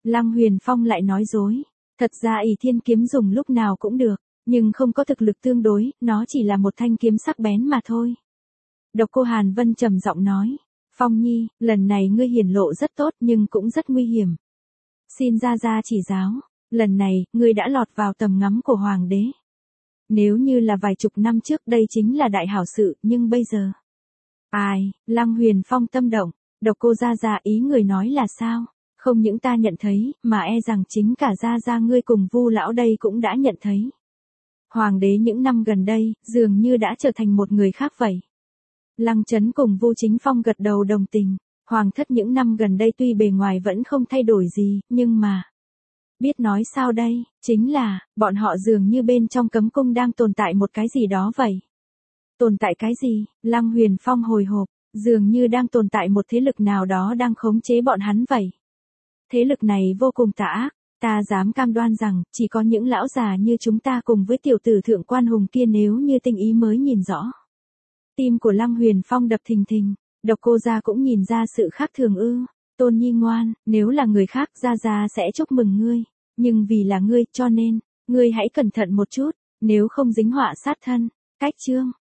Lăng Huyền Phong lại nói dối. Thật ra ỷ thiên kiếm dùng lúc nào cũng được, nhưng không có thực lực tương đối, nó chỉ là một thanh kiếm sắc bén mà thôi. Độc Cô Hàn Vân trầm giọng nói. Phong Nhi, lần này ngươi hiển lộ rất tốt nhưng cũng rất nguy hiểm. Xin ra ra chỉ giáo, lần này, ngươi đã lọt vào tầm ngắm của Hoàng đế. Nếu như là vài chục năm trước đây chính là đại hảo sự, nhưng bây giờ... Ai, Lăng Huyền Phong tâm động, Độc Cô gia gia ý người nói là sao? Không những ta nhận thấy, mà e rằng chính cả gia gia ngươi cùng Vu lão đây cũng đã nhận thấy. Hoàng đế những năm gần đây, dường như đã trở thành một người khác vậy. Lăng Chấn cùng Vu Chính Phong gật đầu đồng tình. Hoàng thất những năm gần đây tuy bề ngoài vẫn không thay đổi gì, nhưng mà... Biết nói sao đây, chính là, bọn họ dường như bên trong cấm cung đang tồn tại một cái gì đó vậy. Tồn tại cái gì? Lăng Huyền Phong hồi hộp, dường như đang tồn tại một thế lực nào đó đang khống chế bọn hắn vậy. Thế lực này vô cùng tà ác, ta dám cam đoan rằng, chỉ có những lão già như chúng ta cùng với tiểu tử thượng quan hùng kia nếu như tinh ý mới nhìn rõ. Tim của Lăng Huyền Phong đập thình thình, Độc Cô gia cũng nhìn ra sự khác thường ư. Tôn Nhi ngoan, nếu là người khác gia sẽ chúc mừng ngươi, nhưng vì là ngươi cho nên, ngươi hãy cẩn thận một chút, nếu không dính họa sát thân. Cách chương